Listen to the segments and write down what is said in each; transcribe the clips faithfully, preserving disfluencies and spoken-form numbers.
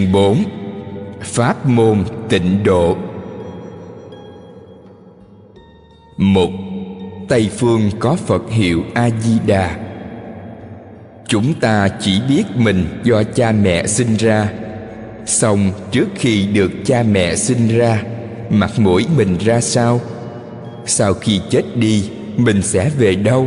Chương bốn. Pháp môn tịnh độ. Một. Tây phương có Phật hiệu A-di-đà. Chúng ta chỉ biết mình do cha mẹ sinh ra. Song trước khi được cha mẹ sinh ra, mặt mũi mình ra sao? Sau khi chết đi, mình sẽ về đâu?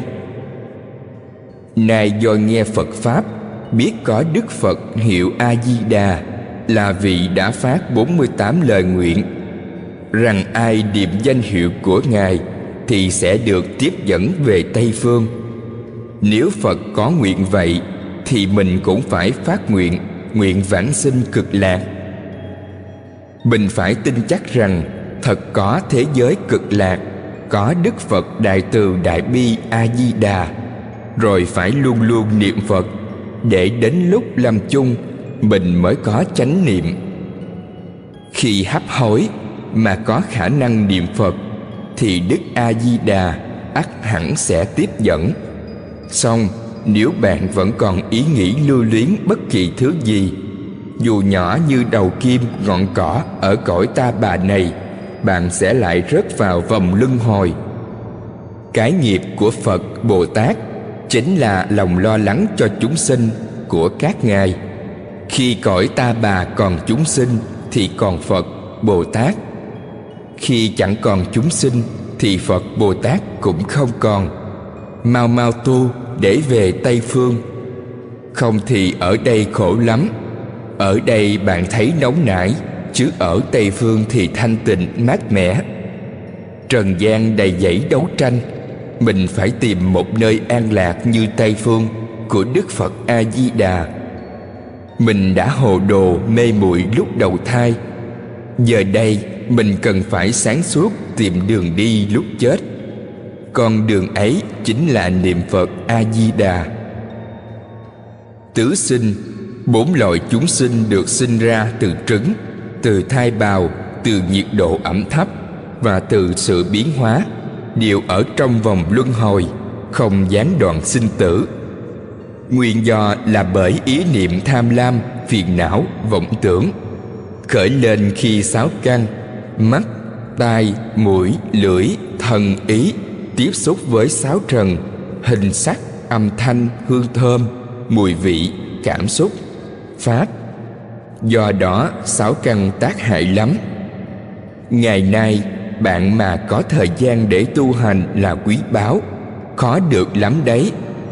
Nay do nghe Phật Pháp, biết có Đức Phật hiệu A-di-đà là vị đã phát bốn mươi tám lời nguyện, rằng ai niệm danh hiệu của Ngài thì sẽ được tiếp dẫn về Tây Phương. Nếu Phật có nguyện vậy, thì mình cũng phải phát nguyện, nguyện vãng sinh cực lạc. Mình phải tin chắc rằng thật có thế giới cực lạc, có Đức Phật Đại Từ Đại Bi A-di-đà, rồi phải luôn luôn niệm Phật, để đến lúc lâm chung mình mới có chánh niệm. Khi hấp hối mà có khả năng niệm Phật, thì Đức A-di-đà ắt hẳn sẽ tiếp dẫn. Song nếu bạn vẫn còn ý nghĩ lưu luyến bất kỳ thứ gì, dù nhỏ như đầu kim ngọn cỏ ở cõi ta bà này, bạn sẽ lại rớt vào vòng luân hồi. Cái nghiệp của Phật Bồ Tát chính là lòng lo lắng cho chúng sinh của các ngài. Khi cõi ta bà còn chúng sinh thì còn Phật Bồ Tát. Khi chẳng còn chúng sinh thì Phật Bồ Tát cũng không còn. Mau mau tu để về Tây Phương. Không thì ở đây khổ lắm. Ở đây bạn thấy nóng nảy, chứ ở Tây Phương thì thanh tịnh mát mẻ. Trần gian đầy dẫy đấu tranh, mình phải tìm một nơi an lạc như Tây Phương của Đức Phật A-di-đà. Mình đã hồ đồ mê muội lúc đầu thai. Giờ đây mình cần phải sáng suốt tìm đường đi lúc chết. Con đường ấy chính là niệm Phật A-di-đà. Tứ sinh, bốn loại chúng sinh được sinh ra từ trứng, từ thai bào, từ nhiệt độ ẩm thấp và từ sự biến hóa, đều ở trong vòng luân hồi, không gián đoạn sinh tử. Nguyên do là bởi ý niệm tham lam, phiền não, vọng tưởng khởi lên khi sáu căn mắt, tai, mũi, lưỡi, thân, ý tiếp xúc với sáu trần: hình sắc, âm thanh, hương thơm, mùi vị, cảm xúc, pháp. Do đó sáu căn tác hại lắm. Ngày nay bạn mà có thời gian để tu hành là quý báu, khó được lắm đấy.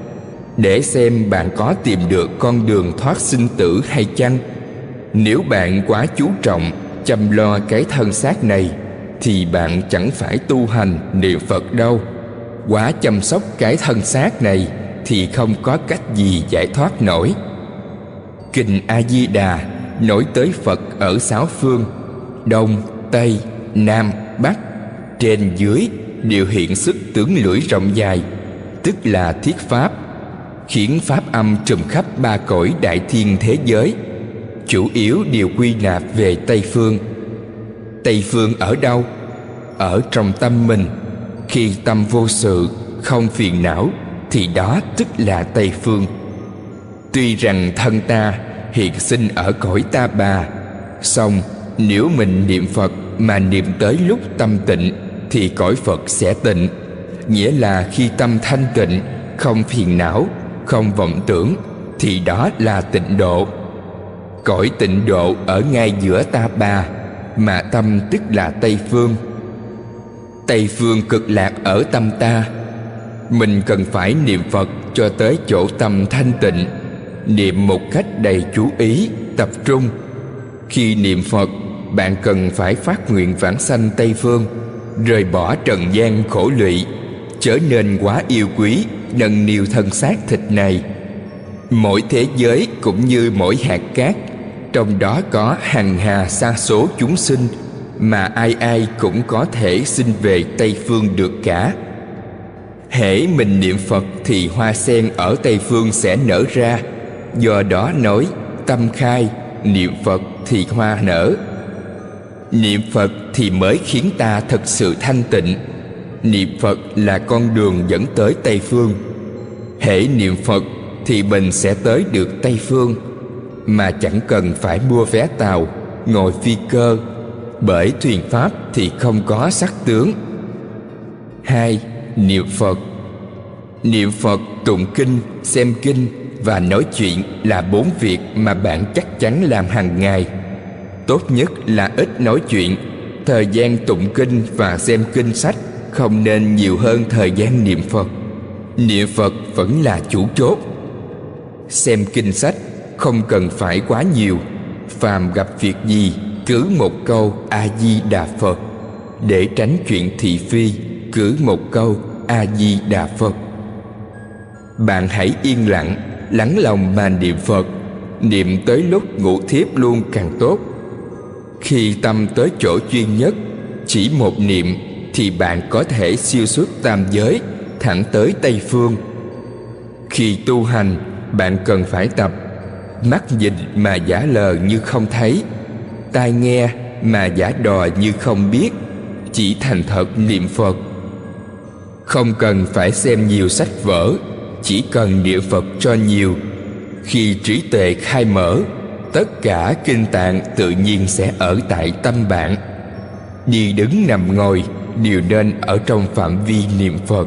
Để xem bạn có tìm được con đường thoát sinh tử hay chăng. Nếu bạn quá chú trọng chăm lo cái thân xác này, thì bạn chẳng phải tu hành niệm Phật đâu. Quá chăm sóc cái thân xác này thì không có cách gì giải thoát nổi. Kinh A-di-đà nói tới Phật ở sáu phương: Đông, Tây, Nam, Bắc, trên dưới đều hiện sức tướng lưỡi rộng dài, tức là thiết pháp, khiến pháp âm trùm khắp ba cõi đại thiên thế giới. Chủ yếu đều quy nạp về Tây Phương. Tây Phương ở đâu? Ở trong tâm mình. Khi tâm vô sự, không phiền não, thì đó tức là Tây Phương. Tuy rằng thân ta hiện sinh ở cõi ta bà, song nếu mình niệm Phật mà niệm tới lúc tâm tịnh, thì cõi Phật sẽ tịnh. Nghĩa là khi tâm thanh tịnh, không phiền não, không vọng tưởng, thì đó là tịnh độ. Cõi tịnh độ ở ngay giữa ta bà, mà tâm tức là Tây Phương. Tây Phương cực lạc ở tâm ta. Mình cần phải niệm Phật cho tới chỗ tâm thanh tịnh, niệm một cách đầy chú ý, tập trung. Khi niệm Phật, bạn cần phải phát nguyện vãng sanh Tây Phương, rời bỏ trần gian khổ lụy, trở nên quá yêu quý, nâng niu thân xác thịt này. Mỗi thế giới cũng như mỗi hạt cát, trong đó có hằng hà sa số chúng sinh, mà ai ai cũng có thể sinh về Tây Phương được cả. Hễ mình niệm Phật thì hoa sen ở Tây Phương sẽ nở ra. Do đó nói tâm khai, niệm Phật thì hoa nở. Niệm Phật thì mới khiến ta thật sự thanh tịnh. Niệm Phật là con đường dẫn tới Tây Phương. Hễ niệm Phật thì mình sẽ tới được Tây Phương. mà chẳng cần phải mua vé tàu, ngồi phi cơ, bởi thuyền pháp thì không có sắc tướng. Hai, niệm Phật. Niệm Phật, tụng kinh, xem kinh và nói chuyện là bốn việc mà bạn chắc chắn làm hàng ngày. Tốt nhất là ít nói chuyện. Thời gian tụng kinh và xem kinh sách không nên nhiều hơn thời gian niệm Phật. Niệm Phật vẫn là chủ chốt. Xem kinh sách không cần phải quá nhiều. Phàm gặp việc gì cứ một câu A-di-đà Phật. Để tránh chuyện thị phi, cứ một câu A-di-đà Phật. Bạn hãy yên lặng, lắng lòng mà niệm Phật. Niệm tới lúc ngủ thiếp luôn càng tốt. Khi tâm tới chỗ chuyên nhất, chỉ một niệm, thì bạn có thể siêu xuất tam giới, thẳng tới Tây Phương. Khi tu hành, bạn cần phải tập mắt nhìn mà giả lờ như không thấy, tai nghe mà giả đò như không biết, chỉ thành thật niệm Phật. Không cần phải xem nhiều sách vở, chỉ cần niệm Phật cho nhiều. Khi trí tuệ khai mở, tất cả kinh tạng tự nhiên sẽ ở tại tâm bạn. Đi đứng nằm ngồi đều nên ở trong phạm vi niệm Phật.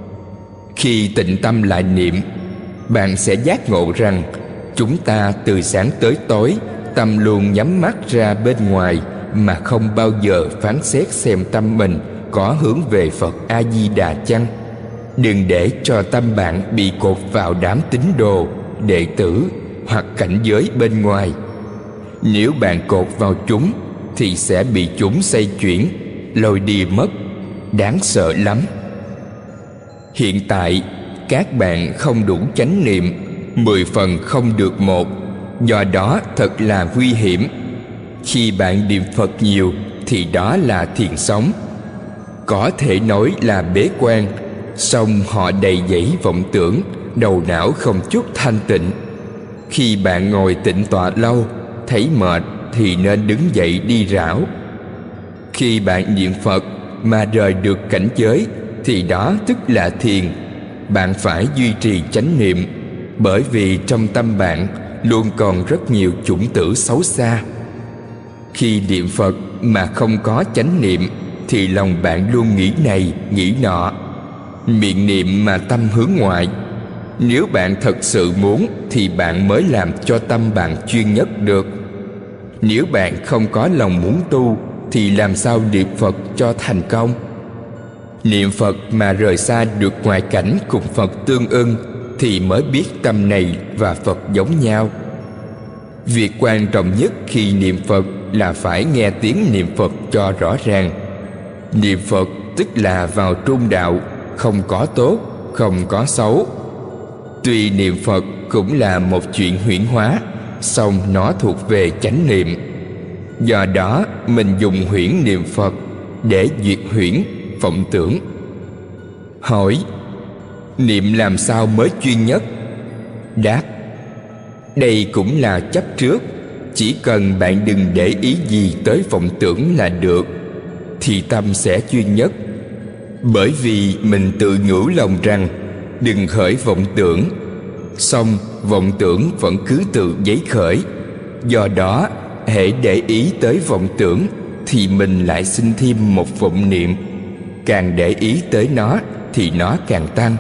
Khi tịnh tâm lại niệm, bạn sẽ giác ngộ rằng chúng ta từ sáng tới tối tâm luôn nhắm mắt ra bên ngoài, mà không bao giờ phán xét xem tâm mình có hướng về Phật A-di-đà chăng. Đừng để cho tâm bạn bị cột vào đám tín đồ, đệ tử hoặc cảnh giới bên ngoài. Nếu bạn cột vào chúng thì sẽ bị chúng xoay chuyển, lôi đi mất. Đáng sợ lắm. Hiện tại các bạn không đủ chánh niệm, mười phần không được một. Do đó thật là nguy hiểm. Khi bạn niệm Phật nhiều thì đó là thiền sống. Có thể nói là bế quan, song họ đầy dẫy vọng tưởng, đầu não không chút thanh tịnh. Khi bạn ngồi tĩnh tọa lâu, thấy mệt thì nên đứng dậy đi rảo. Khi bạn niệm Phật mà rời được cảnh giới thì đó tức là thiền. Bạn phải duy trì chánh niệm, bởi vì trong tâm bạn luôn còn rất nhiều chủng tử xấu xa. Khi niệm Phật mà không có chánh niệm thì lòng bạn luôn nghĩ này nghĩ nọ. Miệng niệm mà tâm hướng ngoại. Nếu bạn thật sự muốn thì bạn mới làm cho tâm bạn chuyên nhất được. Nếu bạn không có lòng muốn tu thì làm sao niệm Phật cho thành công? Niệm Phật mà rời xa được ngoại cảnh cùng Phật tương ưng thì mới biết tâm này và Phật giống nhau. Việc quan trọng nhất khi niệm Phật là phải nghe tiếng niệm Phật cho rõ ràng. Niệm Phật tức là vào trung đạo, không có tốt, không có xấu. Tuy niệm Phật cũng là một chuyện huyễn hóa, song nó thuộc về chánh niệm. Do đó mình dùng huyễn niệm Phật để diệt huyễn vọng tưởng. Hỏi: niệm làm sao mới chuyên nhất? Đáp: đây cũng là chấp trước. Chỉ cần bạn đừng để ý gì tới vọng tưởng là được, thì tâm sẽ chuyên nhất. Bởi vì mình tự nhủ lòng rằng đừng khởi vọng tưởng, song vọng tưởng vẫn cứ tự giấy khởi. Do đó hễ để ý tới vọng tưởng thì mình lại sinh thêm một vọng niệm. Càng để ý tới nó thì nó càng tăng.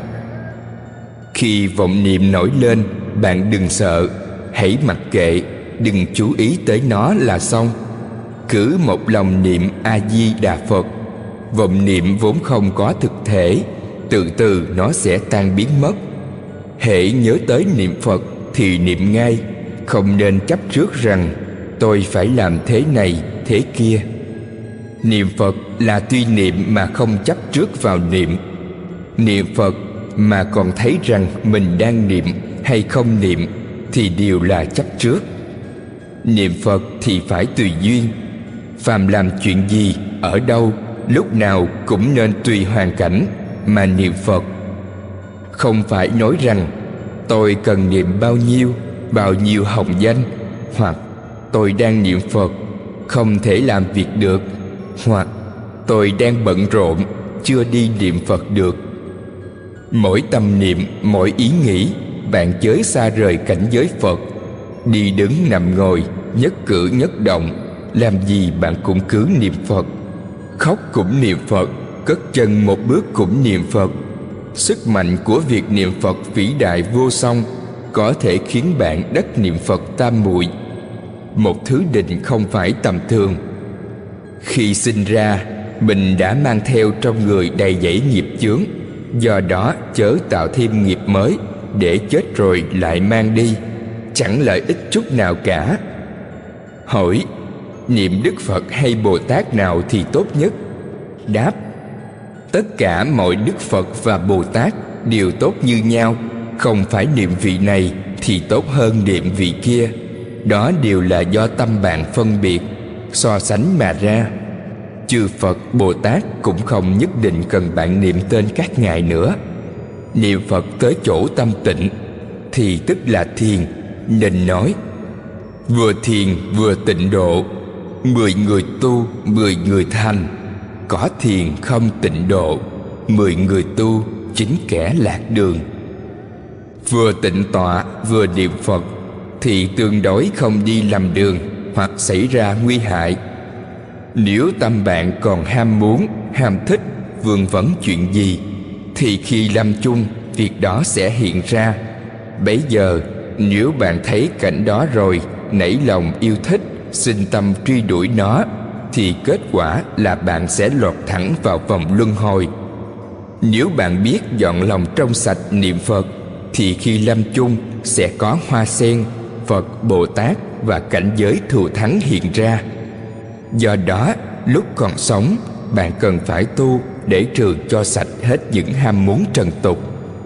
Khi vọng niệm nổi lên, bạn đừng sợ, hãy mặc kệ, đừng chú ý tới nó là xong. Cứ một lòng niệm A-di-đà Phật. Vọng niệm vốn không có thực thể, từ từ nó sẽ tan biến mất. Hễ nhớ tới niệm Phật thì niệm ngay, không nên chấp trước rằng tôi phải làm thế này thế kia. Niệm Phật là tuy niệm mà không chấp trước vào niệm. Niệm Phật mà còn thấy rằng mình đang niệm hay không niệm thì đều là chấp trước. Niệm Phật thì phải tùy duyên. Phàm làm chuyện gì, ở đâu, lúc nào cũng nên tùy hoàn cảnh mà niệm Phật. Không phải nói rằng tôi cần niệm bao nhiêu, bao nhiêu hồng danh, hoặc tôi đang niệm Phật, không thể làm việc được, hoặc tôi đang bận rộn, chưa đi niệm Phật được. Mỗi tâm niệm, mỗi ý nghĩ, bạn chớ xa rời cảnh giới Phật. đi đứng nằm ngồi, nhất cử nhất động, làm gì bạn cũng cứ niệm Phật. Khóc cũng niệm Phật, cất chân một bước cũng niệm Phật. Sức mạnh của việc niệm Phật vĩ đại vô song có thể khiến bạn đắc niệm Phật tam muội, một thứ định không phải tầm thường. Khi sinh ra, mình đã mang theo trong người đầy dẫy nghiệp chướng, do đó chớ tạo thêm nghiệp mới để chết rồi lại mang đi, chẳng lợi ích chút nào cả. Hỏi: niệm Đức Phật hay Bồ Tát nào thì tốt nhất? Đáp: tất cả mọi Đức Phật và Bồ Tát đều tốt như nhau, không phải niệm vị này thì tốt hơn niệm vị kia. Đó đều là do tâm bạn phân biệt, so sánh mà ra. Chư Phật Bồ Tát cũng không nhất định cần bạn niệm tên các ngài nữa. Niệm Phật tới chỗ tâm tịnh thì tức là thiền, nên nói: vừa thiền vừa tịnh độ, mười người tu mười người thành. Có thiền không tịnh độ, mười người tu chính kẻ lạc đường. Vừa tịnh tọa vừa niệm Phật thì tương đối không đi lầm đường hoặc xảy ra nguy hại. Nếu tâm bạn còn ham muốn, ham thích, vương vấn chuyện gì thì khi lâm chung việc đó sẽ hiện ra. Bấy giờ nếu bạn thấy cảnh đó rồi nảy lòng yêu thích, sinh tâm truy đuổi nó, thì kết quả là bạn sẽ lọt thẳng vào vòng luân hồi. Nếu bạn biết dọn lòng trong sạch niệm Phật thì khi lâm chung sẽ có hoa sen, Phật, Bồ Tát và cảnh giới thù thắng hiện ra. Do đó lúc còn sống bạn cần phải tu để trừ cho sạch hết những ham muốn trần tục.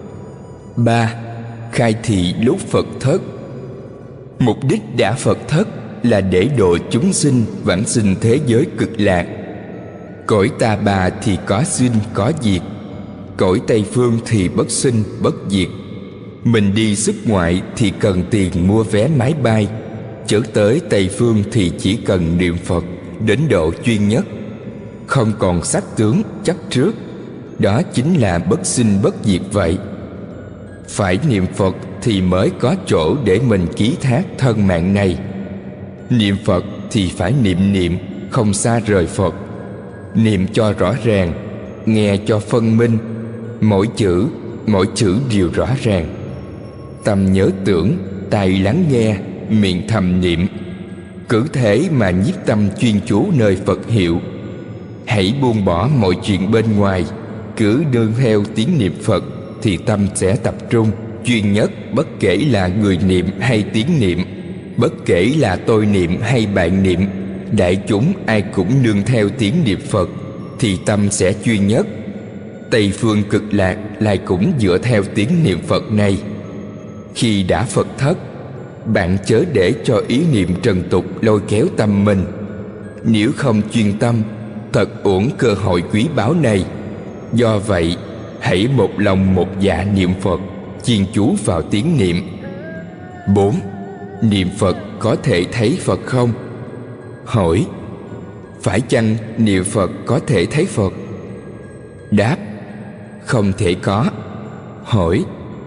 Ba. Khai thị lúc Phật thất. Mục đích đã Phật thất là để độ chúng sinh vãng sinh thế giới cực lạc. Cõi Ta Bà thì có sinh có diệt, cõi Tây Phương thì bất sinh bất diệt. Mình đi xuất ngoại thì cần tiền mua vé máy bay, chở tới Tây Phương thì chỉ cần niệm Phật đến độ chuyên nhất, không còn sắc tướng chấp trước. Đó chính là bất sinh bất diệt vậy. Phải niệm Phật thì mới có chỗ để mình ký thác thân mạng này. Niệm Phật thì phải niệm niệm, không xa rời Phật. Niệm cho rõ ràng, nghe cho phân minh, mỗi chữ, mỗi chữ đều rõ ràng. Tâm nhớ tưởng, tai lắng nghe, miệng thầm niệm. Cứ thế mà nhiếp tâm chuyên chú nơi Phật hiệu. Hãy buông bỏ mọi chuyện bên ngoài, cứ đương theo tiếng niệm Phật thì tâm sẽ tập trung, chuyên nhất, bất kể là người niệm hay tiếng niệm, bất kể là tôi niệm hay bạn niệm, đại chúng ai cũng nương theo tiếng niệm Phật thì tâm sẽ chuyên nhất. Tây phương cực lạc lại cũng dựa theo tiếng niệm Phật này. Khi đã Phật thất, bạn chớ để cho ý niệm trần tục lôi kéo tâm mình. Nếu không chuyên tâm, thật uổng cơ hội quý báu này. Do vậy, hãy một lòng một dạ niệm Phật, chuyên chú vào tiếng niệm. Bốn. Niệm Phật có thể thấy Phật không? Hỏi: phải chăng niệm Phật có thể thấy Phật? Đáp: không thể có. Hỏi: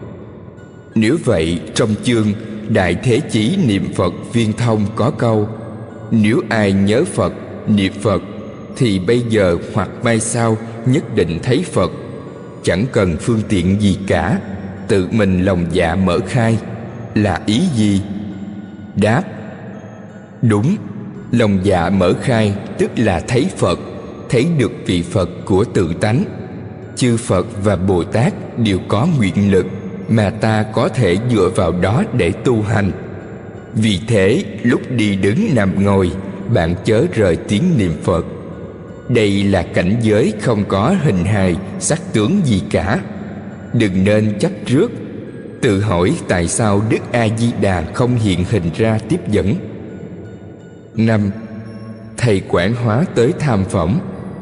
nếu vậy trong chương Đại Thế Chí niệm Phật viên thông có câu: nếu ai nhớ Phật, niệm Phật thì bây giờ hoặc mai sau nhất định thấy Phật, chẳng cần phương tiện gì cả, tự mình lòng dạ mở khai, là ý gì? Đáp: đúng, lòng dạ mở khai tức là thấy Phật, thấy được vị Phật của tự tánh. Chư Phật và Bồ Tát đều có nguyện lực mà ta có thể dựa vào đó để tu hành. Vì thế lúc đi đứng nằm ngồi, bạn chớ rời tiếng niệm Phật. Đây là cảnh giới không có hình hài, sắc tướng gì cả. Đừng nên chấp trước. Tự hỏi tại sao Đức A-di-đà không hiện hình ra tiếp dẫn. Năm. Thầy quảng hóa tới tham phỏng.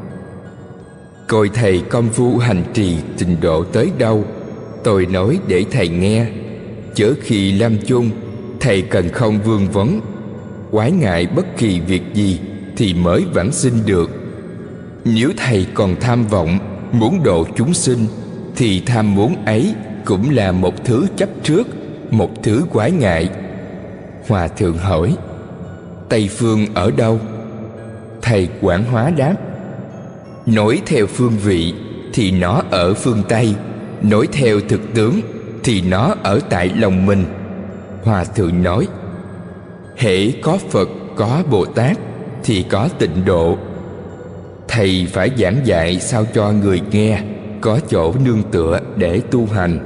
Coi thầy công phu hành trì trình độ tới đâu, tôi nói để thầy nghe. Chớ khi lâm chung, thầy cần không vương vấn, quái ngại bất kỳ việc gì thì mới vãng sinh được. Nếu thầy còn tham vọng, muốn độ chúng sinh, thì tham muốn ấy cũng là một thứ chấp trước, một thứ quái ngại. Hòa thượng hỏi: Tây phương ở đâu? Thầy Quảng Hóa đáp: Nói theo phương vị thì nó ở phương Tây, nói theo thực tướng thì nó ở tại lòng mình. Hòa thượng nói: Hễ có Phật, có Bồ Tát thì có tịnh độ. Thầy phải giảng dạy sao cho người nghe có chỗ nương tựa để tu hành.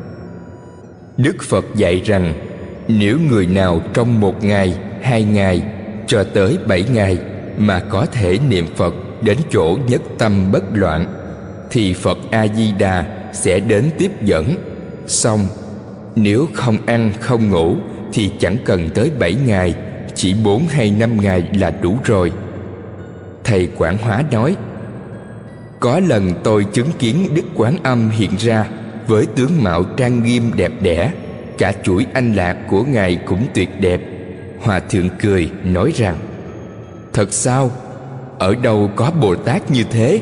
Đức Phật dạy rằng nếu người nào trong một ngày, hai ngày cho tới bảy ngày mà có thể niệm Phật đến chỗ nhất tâm bất loạn thì Phật A-di-đà sẽ đến tiếp dẫn. Xong, nếu không ăn không ngủ thì chẳng cần tới bảy ngày, chỉ bốn hay năm ngày là đủ rồi. Thầy Quảng Hóa nói: Có lần tôi chứng kiến Đức Quán Âm hiện ra với tướng mạo trang nghiêm đẹp đẽ, cả chuỗi anh lạc của Ngài cũng tuyệt đẹp. Hòa thượng cười nói rằng: Thật sao? Ở đâu có Bồ Tát như thế?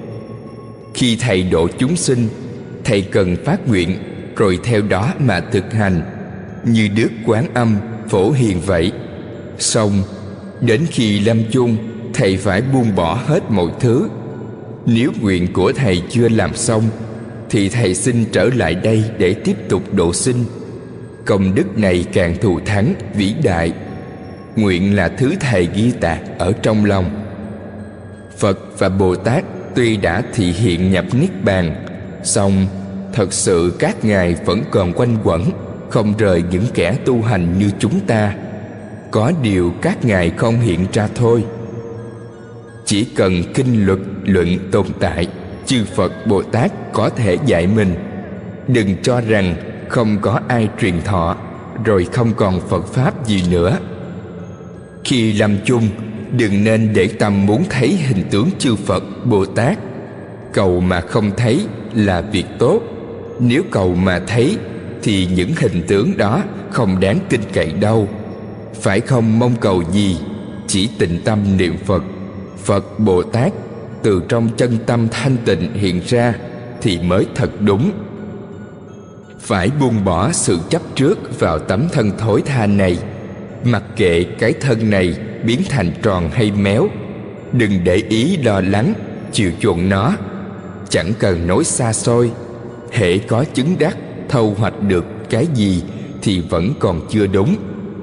Khi thầy độ chúng sinh, thầy cần phát nguyện rồi theo đó mà thực hành, như Đức Quán Âm Phổ Hiền vậy. Xong, đến khi lâm chung, thầy phải buông bỏ hết mọi thứ. Nếu nguyện của thầy chưa làm xong thì thầy xin trở lại đây để tiếp tục độ sinh. Công đức này càng thù thắng vĩ đại. Nguyện là thứ thầy ghi tạc ở trong lòng. Phật và Bồ Tát tuy đã thị hiện nhập niết bàn, song thật sự các ngài vẫn còn quanh quẩn, không rời những kẻ tu hành như chúng ta. Có điều các ngài không hiện ra thôi. Chỉ cần kinh luật luận tồn tại, chư Phật Bồ Tát có thể dạy mình. Đừng cho rằng không có ai truyền thọ rồi không còn Phật Pháp gì nữa. Khi làm chung, đừng nên để tâm muốn thấy hình tướng chư Phật Bồ Tát. Cầu mà không thấy là việc tốt. Nếu cầu mà thấy thì những hình tướng đó không đáng tin cậy đâu. Phải không mong cầu gì, chỉ tịnh tâm niệm Phật. Phật Bồ Tát từ trong chân tâm thanh tịnh hiện ra thì mới thật đúng. Phải buông bỏ sự chấp trước vào tấm thân thối tha này. Mặc kệ cái thân này biến thành tròn hay méo, đừng để ý lo lắng chiều chuộng nó. Chẳng cần nói xa xôi, hễ có chứng đắc thâu hoạch được cái gì thì vẫn còn chưa đúng.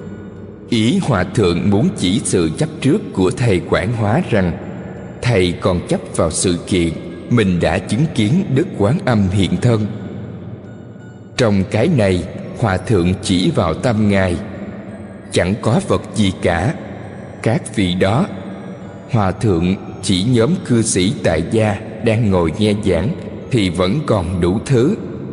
Ý Hòa thượng muốn chỉ sự chấp trước của thầy Quảng Hóa rằng thầy còn chấp vào sự kiện mình đã chứng kiến Đức Quán Âm hiện thân. Trong cái này, Hòa thượng chỉ vào tâm Ngài. Chẳng có vật gì cả. Các vị đó, Hòa thượng chỉ nhóm cư sĩ tại gia đang ngồi nghe giảng thì vẫn còn đủ thứ.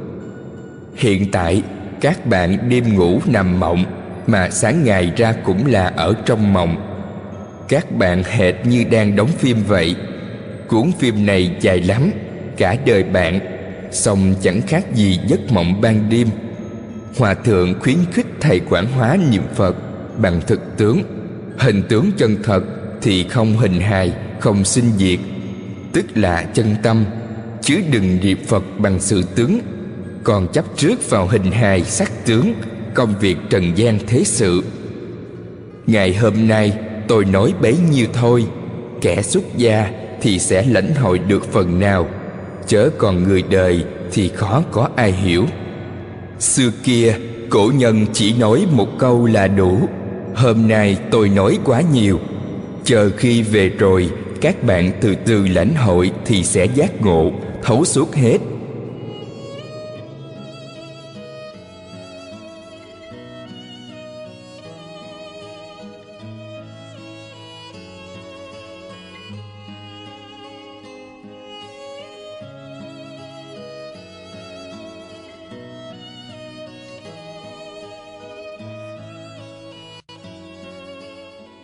Hiện tại các bạn đêm ngủ nằm mộng, mà sáng ngày ra cũng là ở trong mộng. Các bạn hệt như đang đóng phim vậy. Cuốn phim này dài lắm, cả đời bạn, song chẳng khác gì giấc mộng ban đêm. Hòa thượng khuyến khích thầy Quảng Hóa niệm Phật bằng thực tướng. Hình tướng chân thật thì không hình hài, không sinh diệt, tức là chân tâm, chứ đừng niệm Phật bằng sự tướng. Còn chấp trước vào hình hài sắc tướng, công việc trần gian thế sự. Ngày hôm nay tôi nói bấy nhiêu thôi. Kẻ xuất gia thì sẽ lãnh hội được phần nào, chớ còn người đời thì khó có ai hiểu. Xưa kia cổ nhân chỉ nói một câu là đủ. Hôm nay tôi nói quá nhiều. Chờ khi về rồi các bạn từ từ lãnh hội thì sẽ giác ngộ, thấu suốt hết.